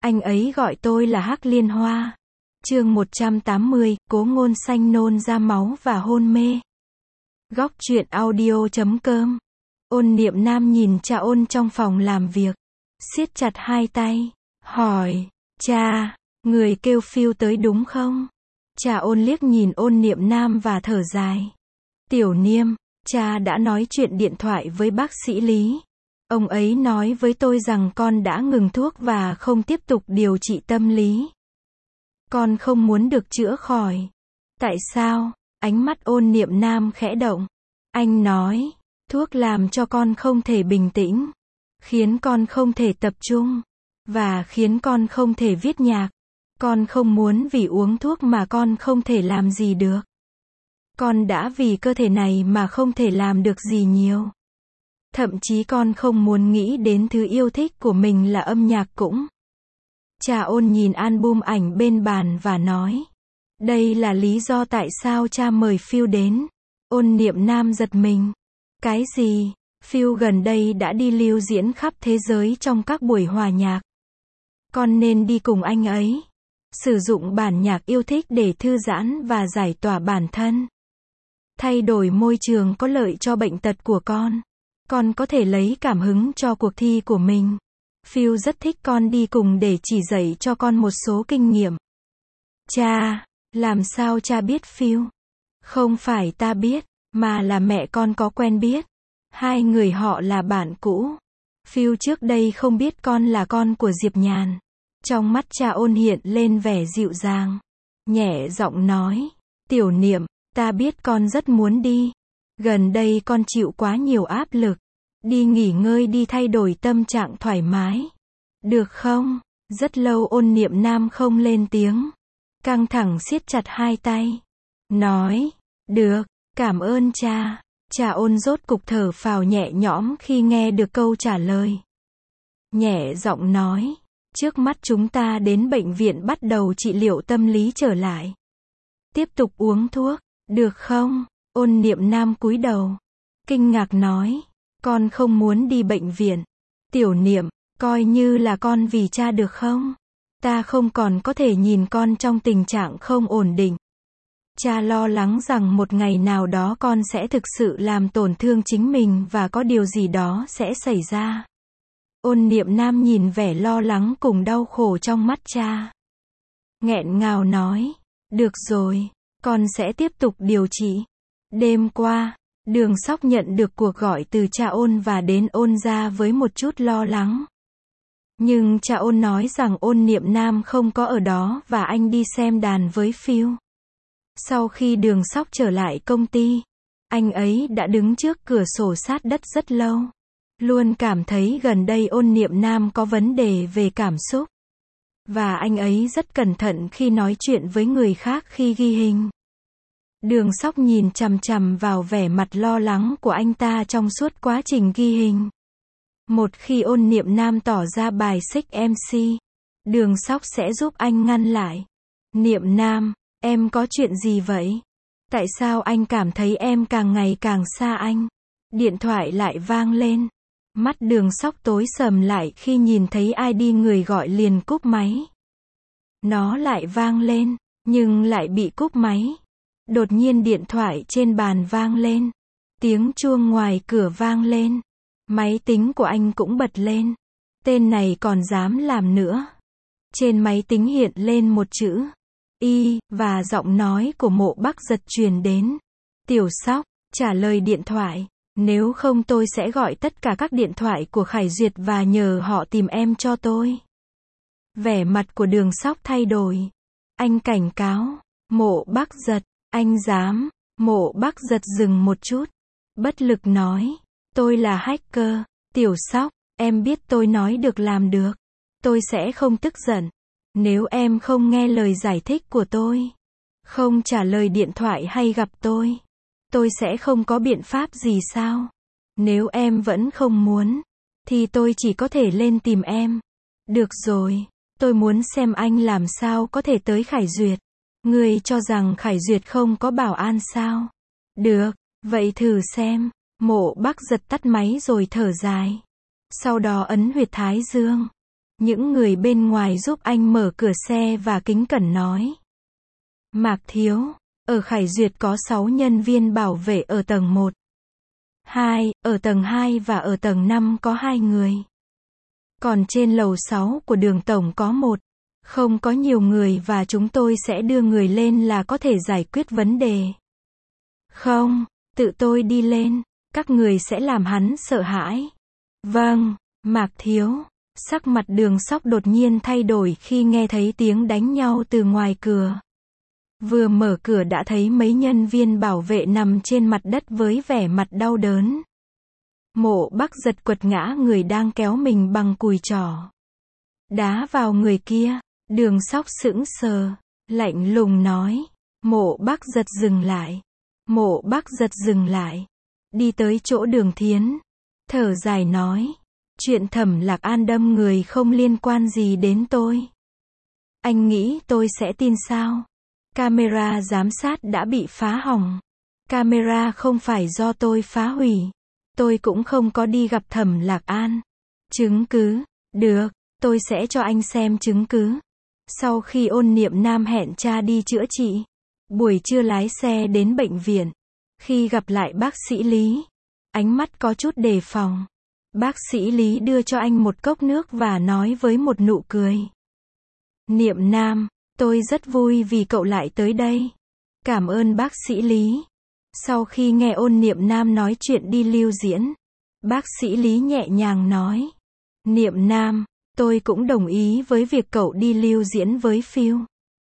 Anh ấy gọi tôi là Hắc Liên Hoa. Chương 180, Cố Ngôn Xanh nôn ra máu và hôn mê. Góc truyện audio.com. Ôn Niệm Nam nhìn cha Ôn trong phòng làm việc, siết chặt hai tay, hỏi, cha, người kêu Phiêu tới đúng không? Cha Ôn liếc nhìn Ôn Niệm Nam và thở dài. Tiểu Niêm, cha đã nói chuyện điện thoại với bác sĩ Lý. Ông ấy nói với tôi rằng con đã ngừng thuốc và không tiếp tục điều trị tâm lý. Con không muốn được chữa khỏi. Tại sao? Ánh mắt Ôn Niệm Nam khẽ động. Anh nói, thuốc làm cho con không thể bình tĩnh, khiến con không thể tập trung, và khiến con không thể viết nhạc. Con không muốn vì uống thuốc mà con không thể làm gì được. Con đã vì cơ thể này mà không thể làm được gì nhiều. Thậm chí con không muốn nghĩ đến thứ yêu thích của mình là âm nhạc cũng. Cha Ôn nhìn album ảnh bên bàn và nói. Đây là lý do tại sao cha mời Phiêu đến. Ôn Niệm Nam giật mình. Cái gì? Phiêu gần đây đã đi lưu diễn khắp thế giới trong các buổi hòa nhạc. Con nên đi cùng anh ấy. Sử dụng bản nhạc yêu thích để thư giãn và giải tỏa bản thân. Thay đổi môi trường có lợi cho bệnh tật của con. Con có thể lấy cảm hứng cho cuộc thi của mình. Phiêu rất thích con đi cùng để chỉ dạy cho con một số kinh nghiệm. Cha, làm sao cha biết Phiêu? Không phải ta biết, mà là mẹ con có quen biết. Hai người họ là bạn cũ. Phiêu trước đây không biết con là con của Diệp Nhàn. Trong mắt cha Ôn hiện lên vẻ dịu dàng. Nhẹ giọng nói, Tiểu Niệm, ta biết con rất muốn đi. Gần đây con chịu quá nhiều áp lực. Đi nghỉ ngơi đi thay đổi tâm trạng thoải mái. Được không? Rất lâu Ôn Niệm Nam không lên tiếng. Căng thẳng siết chặt hai tay. Nói, được, cảm ơn cha. Cha Ôn rốt cục thở phào nhẹ nhõm khi nghe được câu trả lời. Nhẹ giọng nói, trước mắt chúng ta đến bệnh viện bắt đầu trị liệu tâm lý trở lại. Tiếp tục uống thuốc, được không? Ôn Niệm Nam cúi đầu. Kinh ngạc nói, con không muốn đi bệnh viện. Tiểu Niệm, coi như là con vì cha được không? Ta không còn có thể nhìn con trong tình trạng không ổn định. Cha lo lắng rằng một ngày nào đó con sẽ thực sự làm tổn thương chính mình và có điều gì đó sẽ xảy ra. Ôn Niệm Nam nhìn vẻ lo lắng cùng đau khổ trong mắt cha. Nghẹn ngào nói, được rồi, con sẽ tiếp tục điều trị. Đêm qua, Đường Sóc nhận được cuộc gọi từ cha Ôn và đến Ôn gia với một chút lo lắng. Nhưng cha Ôn nói rằng Ôn Niệm Nam không có ở đó và anh đi xem đàn với Phiêu. Sau khi Đường Sóc trở lại công ty, anh ấy đã đứng trước cửa sổ sát đất rất lâu. Luôn cảm thấy gần đây Ôn Niệm Nam có vấn đề về cảm xúc. Và anh ấy rất cẩn thận khi nói chuyện với người khác khi ghi hình. Đường Sóc nhìn chằm chằm vào vẻ mặt lo lắng của anh ta trong suốt quá trình ghi hình. Một khi Ôn Niệm Nam tỏ ra bài xích MC, Đường Sóc sẽ giúp anh ngăn lại. Niệm Nam, em có chuyện gì vậy? Tại sao anh cảm thấy em càng ngày càng xa anh? Điện thoại lại vang lên. Mắt Đường Sóc tối sầm lại khi nhìn thấy ID người gọi liền cúp máy. Nó lại vang lên, nhưng lại bị cúp máy. Đột nhiên điện thoại trên bàn vang lên. Tiếng chuông ngoài cửa vang lên. Máy tính của anh cũng bật lên. Tên này còn dám làm nữa. Trên máy tính hiện lên một chữ Y, và giọng nói của Mộ Bắc Giật truyền đến. Tiểu Sóc, trả lời điện thoại. Nếu không tôi sẽ gọi tất cả các điện thoại của Khải Duyệt và nhờ họ tìm em cho tôi. Vẻ mặt của Đường Sóc thay đổi. Anh cảnh cáo. Mộ Bắc Giật, anh dám. Mộ Bắc Giật dừng một chút. Bất lực nói. Tôi là hacker. Tiểu Sóc, em biết tôi nói được làm được. Tôi sẽ không tức giận. Nếu em không nghe lời giải thích của tôi, không trả lời điện thoại hay gặp tôi sẽ không có biện pháp gì sao? Nếu em vẫn không muốn, thì tôi chỉ có thể lên tìm em. Được rồi, tôi muốn xem anh làm sao có thể tới Khải Duyệt. Ngươi cho rằng Khải Duyệt không có bảo an sao? Được, vậy thử xem. Mộ Bắc Giật tắt máy rồi thở dài. Sau đó ấn huyệt thái dương. Những người bên ngoài giúp anh mở cửa xe và kính cẩn nói. Mạc thiếu, ở Khải Duyệt có 6 nhân viên bảo vệ ở tầng 1. 2, ở tầng 2 và ở tầng 5 có 2 người. Còn trên lầu 6 của đường tổng có 1. Không có nhiều người và chúng tôi sẽ đưa người lên là có thể giải quyết vấn đề. Không, tự tôi đi lên, các người sẽ làm hắn sợ hãi. Vâng, Mạc thiếu. Sắc mặt Đường Sóc đột nhiên thay đổi khi nghe thấy tiếng đánh nhau từ ngoài cửa. Vừa mở cửa đã thấy mấy nhân viên bảo vệ nằm trên mặt đất với vẻ mặt đau đớn. Mộ Bắc giật quật ngã người đang kéo mình bằng cùi trỏ. Đá vào người kia, Đường Sóc sững sờ, lạnh lùng nói. Mộ Bắc giật dừng lại. Mộ Bắc giật dừng lại. Đi tới chỗ Đường Thiến. Thở dài nói. Chuyện Thẩm Lạc An đâm người không liên quan gì đến tôi. Anh nghĩ tôi sẽ tin sao? Camera giám sát đã bị phá hỏng. Camera không phải do tôi phá hủy. Tôi cũng không có đi gặp Thẩm Lạc An. Chứng cứ? Được, tôi sẽ cho anh xem chứng cứ. Sau khi Ôn Niệm Nam hẹn cha đi chữa trị, buổi trưa lái xe đến bệnh viện. Khi gặp lại bác sĩ Lý, ánh mắt có chút đề phòng. Bác sĩ Lý đưa cho anh một cốc nước và nói với một nụ cười. Niệm Nam, tôi rất vui vì cậu lại tới đây. Cảm ơn bác sĩ Lý. Sau khi nghe Ôn Niệm Nam nói chuyện đi lưu diễn, bác sĩ Lý nhẹ nhàng nói. Niệm Nam, tôi cũng đồng ý với việc cậu đi lưu diễn với Phil.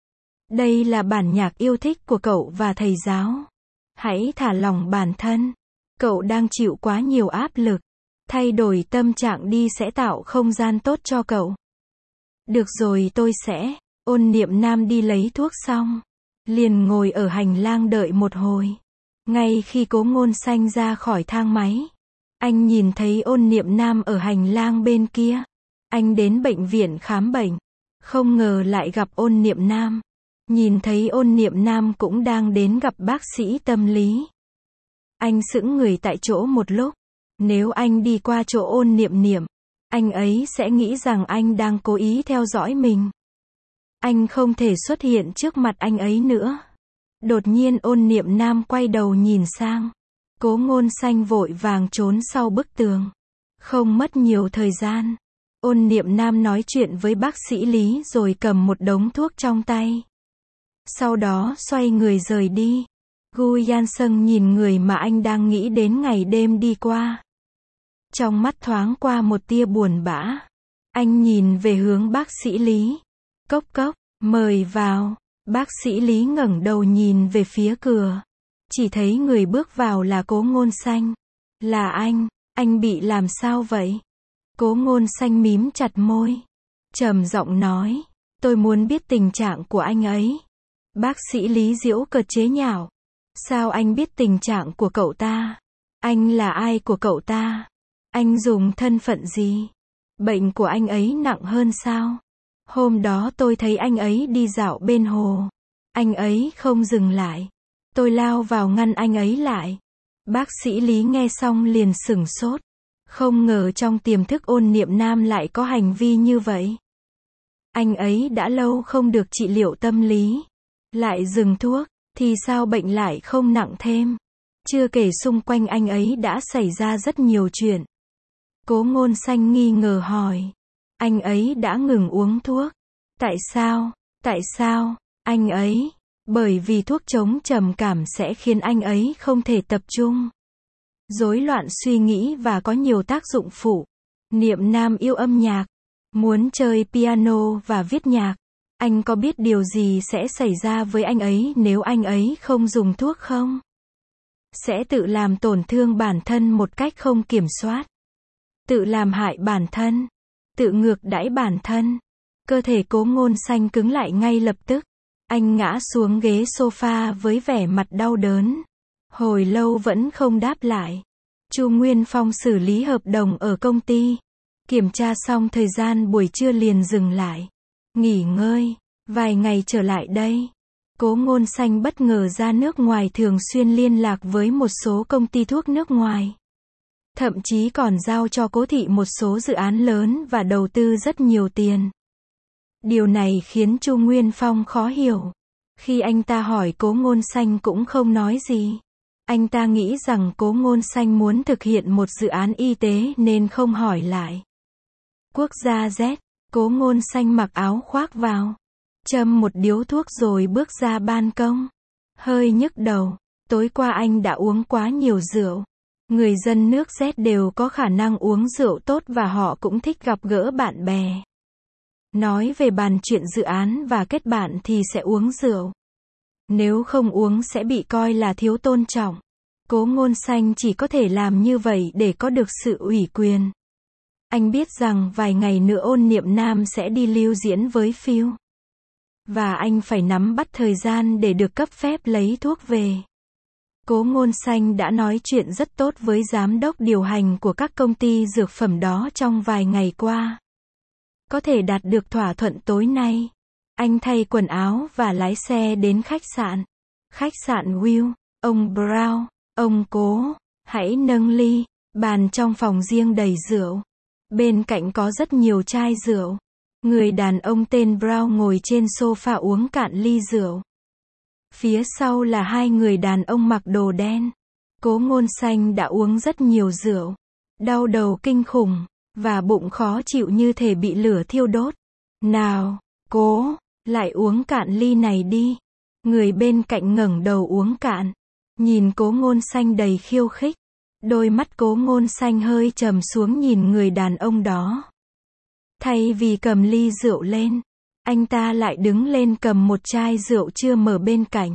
Đây là bản nhạc yêu thích của cậu và thầy giáo. Hãy thả lỏng bản thân. Cậu đang chịu quá nhiều áp lực. Thay đổi tâm trạng đi sẽ tạo không gian tốt cho cậu. Được rồi, tôi sẽ. Ôn Niệm Nam đi lấy thuốc xong, liền ngồi ở hành lang đợi một hồi. Ngay khi Cố Ngôn Xanh ra khỏi thang máy, anh nhìn thấy Ôn Niệm Nam ở hành lang bên kia. Anh đến bệnh viện khám bệnh, không ngờ lại gặp Ôn Niệm Nam. Nhìn thấy Ôn Niệm Nam cũng đang đến gặp bác sĩ tâm lý. Anh sững người tại chỗ một lúc. Nếu anh đi qua chỗ Ôn Niệm Niệm, anh ấy sẽ nghĩ rằng anh đang cố ý theo dõi mình. Anh không thể xuất hiện trước mặt anh ấy nữa. Đột nhiên Ôn Niệm Nam quay đầu nhìn sang. Cố Ngôn Xanh vội vàng trốn sau bức tường. Không mất nhiều thời gian, Ôn Niệm Nam nói chuyện với bác sĩ Lý rồi cầm một đống thuốc trong tay. Sau đó xoay người rời đi. Gu Yan Sung nhìn người mà anh đang nghĩ đến ngày đêm đi qua. Trong mắt thoáng qua một tia buồn bã. Anh nhìn về hướng bác sĩ Lý. Cốc cốc, mời vào. Bác sĩ Lý ngẩng đầu nhìn về phía cửa. Chỉ thấy người bước vào là Cố Ngôn Xanh. Là anh bị làm sao vậy? Cố Ngôn Xanh mím chặt môi. Trầm giọng nói, tôi muốn biết tình trạng của anh ấy. Bác sĩ Lý giễu cợt chế nhạo. Sao anh biết tình trạng của cậu ta? Anh là ai của cậu ta? Anh dùng thân phận gì? Bệnh của anh ấy nặng hơn sao? Hôm đó tôi thấy anh ấy đi dạo bên hồ. Anh ấy không dừng lại. Tôi lao vào ngăn anh ấy lại. Bác sĩ Lý nghe xong liền sửng sốt. Không ngờ trong tiềm thức Ôn Niệm Nam lại có hành vi như vậy. Anh ấy đã lâu không được trị liệu tâm lý. Lại dừng thuốc, thì sao bệnh lại không nặng thêm? Chưa kể xung quanh anh ấy đã xảy ra rất nhiều chuyện. Cố Ngôn Xanh nghi ngờ hỏi. Anh ấy đã ngừng uống thuốc. Tại sao? Tại sao? Anh ấy? Bởi vì thuốc chống trầm cảm sẽ khiến anh ấy không thể tập trung, rối loạn suy nghĩ và có nhiều tác dụng phụ. Niệm Nam yêu âm nhạc, muốn chơi piano và viết nhạc. Anh có biết điều gì sẽ xảy ra với anh ấy nếu anh ấy không dùng thuốc không? Sẽ tự làm tổn thương bản thân một cách không kiểm soát. Tự làm hại bản thân. Tự ngược đãi bản thân. Cơ thể Cố Ngôn Xanh cứng lại ngay lập tức. Anh ngã xuống ghế sofa với vẻ mặt đau đớn. Hồi lâu vẫn không đáp lại. Chu Nguyên Phong xử lý hợp đồng ở công ty. Kiểm tra xong thời gian buổi trưa liền dừng lại. Nghỉ ngơi. Vài ngày trở lại đây. Cố Ngôn Xanh bất ngờ ra nước ngoài thường xuyên liên lạc với một số công ty thuốc nước ngoài. Thậm chí còn giao cho Cố Thị một số dự án lớn và đầu tư rất nhiều tiền. Điều này khiến Chu Nguyên Phong khó hiểu. Khi anh ta hỏi Cố Ngôn Xanh cũng không nói gì. Anh ta nghĩ rằng Cố Ngôn Xanh muốn thực hiện một dự án y tế nên không hỏi lại. Quốc gia Z, Cố Ngôn Xanh mặc áo khoác vào, châm một điếu thuốc rồi bước ra ban công. Hơi nhức đầu, tối qua anh đã uống quá nhiều rượu. Người dân nước Z đều có khả năng uống rượu tốt và họ cũng thích gặp gỡ bạn bè. Nói về bàn chuyện dự án và kết bạn thì sẽ uống rượu. Nếu không uống sẽ bị coi là thiếu tôn trọng. Cố Ngôn Xanh chỉ có thể làm như vậy để có được sự ủy quyền. Anh biết rằng vài ngày nữa Ôn Niệm Nam sẽ đi lưu diễn với Phil. Và anh phải nắm bắt thời gian để được cấp phép lấy thuốc về. Cố Ngôn Xanh đã nói chuyện rất tốt với giám đốc điều hành của các công ty dược phẩm đó trong vài ngày qua. Có thể đạt được thỏa thuận tối nay. Anh thay quần áo và lái xe đến khách sạn. Khách sạn Will, ông Brown, ông Cố, hãy nâng ly, bàn trong phòng riêng đầy rượu. Bên cạnh có rất nhiều chai rượu. Người đàn ông tên Brown ngồi trên sofa uống cạn ly rượu. Phía sau là hai người đàn ông mặc đồ đen. Cố Ngôn Xanh đã uống rất nhiều rượu. Đau đầu kinh khủng, và bụng khó chịu như thể bị lửa thiêu đốt. Nào, Cố, lại uống cạn ly này đi. Người bên cạnh ngẩng đầu uống cạn. Nhìn Cố Ngôn Xanh đầy khiêu khích. Đôi mắt Cố Ngôn Xanh hơi trầm xuống nhìn người đàn ông đó. Thay vì cầm ly rượu lên, anh ta lại đứng lên cầm một chai rượu chưa mở bên cạnh.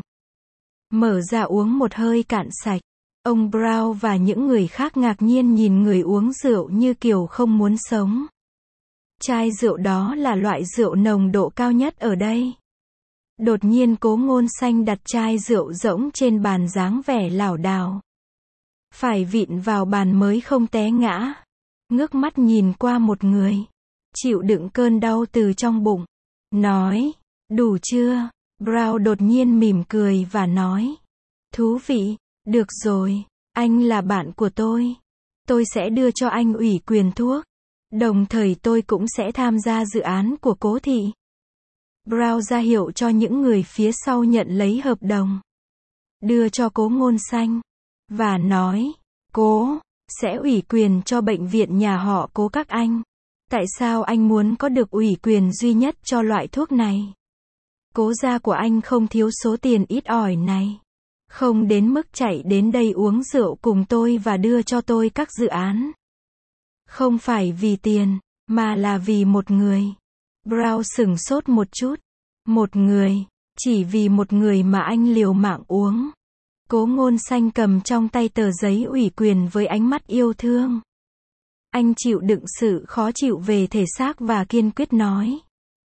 Mở ra uống một hơi cạn sạch. Ông Brown và những người khác ngạc nhiên nhìn người uống rượu như kiểu không muốn sống. Chai rượu đó là loại rượu nồng độ cao nhất ở đây. Đột nhiên Cố Ngôn Xanh đặt chai rượu rỗng trên bàn dáng vẻ lảo đảo. Phải vịn vào bàn mới không té ngã. Ngước mắt nhìn qua một người. Chịu đựng cơn đau từ trong bụng. Nói, đủ chưa? Brown đột nhiên mỉm cười và nói. Thú vị, được rồi, anh là bạn của tôi. Tôi sẽ đưa cho anh ủy quyền thuốc. Đồng thời tôi cũng sẽ tham gia dự án của Cố Thị. Brown ra hiệu cho những người phía sau nhận lấy hợp đồng. Đưa cho Cố Ngôn Xanh. Và nói, Cố, sẽ ủy quyền cho bệnh viện nhà họ Cố các anh. Tại sao anh muốn có được ủy quyền duy nhất cho loại thuốc này? Cố gia của anh không thiếu số tiền ít ỏi này. Không đến mức chạy đến đây uống rượu cùng tôi và đưa cho tôi các dự án. Không phải vì tiền, mà là vì một người. Brown sửng sốt một chút. Một người, chỉ vì một người mà anh liều mạng uống. Cố Ngôn Xanh cầm trong tay tờ giấy ủy quyền với ánh mắt yêu thương. Anh chịu đựng sự khó chịu về thể xác và kiên quyết nói.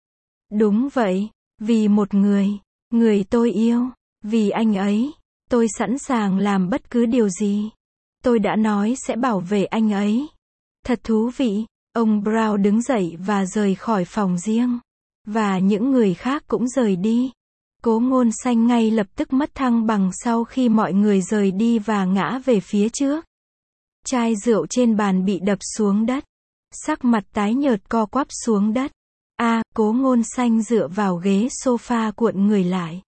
Đúng vậy, vì một người tôi yêu, vì anh ấy, tôi sẵn sàng làm bất cứ điều gì. Tôi đã nói sẽ bảo vệ anh ấy. Thật thú vị, ông Brown đứng dậy và rời khỏi phòng riêng. Và những người khác cũng rời đi. Cố Ngôn Xanh ngay lập tức mất thăng bằng sau khi mọi người rời đi và ngã về phía trước. Chai rượu trên bàn bị đập xuống đất. Sắc mặt tái nhợt co quắp xuống đất. Cố Ngôn Xanh dựa vào ghế sofa cuộn người lại.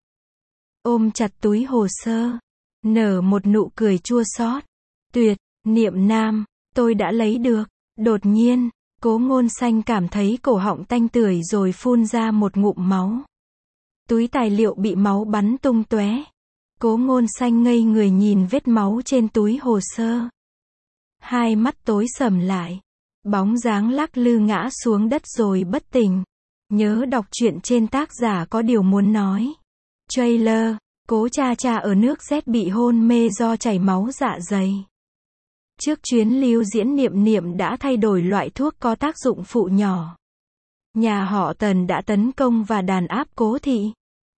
Ôm chặt túi hồ sơ. Nở một nụ cười chua xót. Tuyệt, Niệm Nam, tôi đã lấy được. Đột nhiên, Cố Ngôn Xanh cảm thấy cổ họng tanh tưởi rồi phun ra một ngụm máu. Túi tài liệu bị máu bắn tung tóe. Cố Ngôn Xanh ngây người nhìn vết máu trên túi hồ sơ. Hai mắt tối sầm lại. Bóng dáng lắc lư ngã xuống đất rồi bất tỉnh. Nhớ đọc truyện trên tác giả có điều muốn nói. Trailer, Cố Cha Cha ở nước Z bị hôn mê do chảy máu dạ dày. Trước chuyến lưu diễn Niệm Niệm đã thay đổi loại thuốc có tác dụng phụ nhỏ. Nhà họ Tần đã tấn công và đàn áp Cố Thị.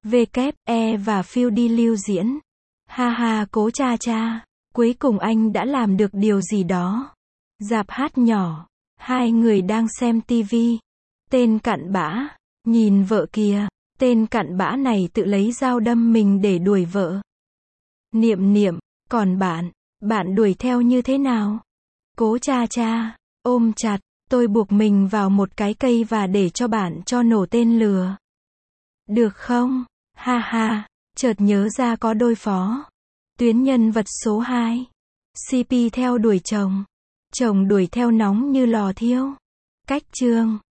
W.E và Phil đi lưu diễn. Ha ha Cố Cha Cha, cuối cùng anh đã làm được điều gì đó. Rạp hát nhỏ, hai người đang xem tivi. Tên cặn bã, nhìn vợ kìa, tên cặn bã này tự lấy dao đâm mình để đuổi vợ. Niệm Niệm, còn bạn đuổi theo như thế nào? Cố cha cha, ôm chặt, tôi buộc mình vào một cái cây và để cho bạn cho nổ tên lửa. Được không? Ha ha, chợt nhớ ra có đôi phó. Tuyến nhân vật số 2. CP theo đuổi chồng. Chồng đuổi theo nóng như lò thiêu. Cách chương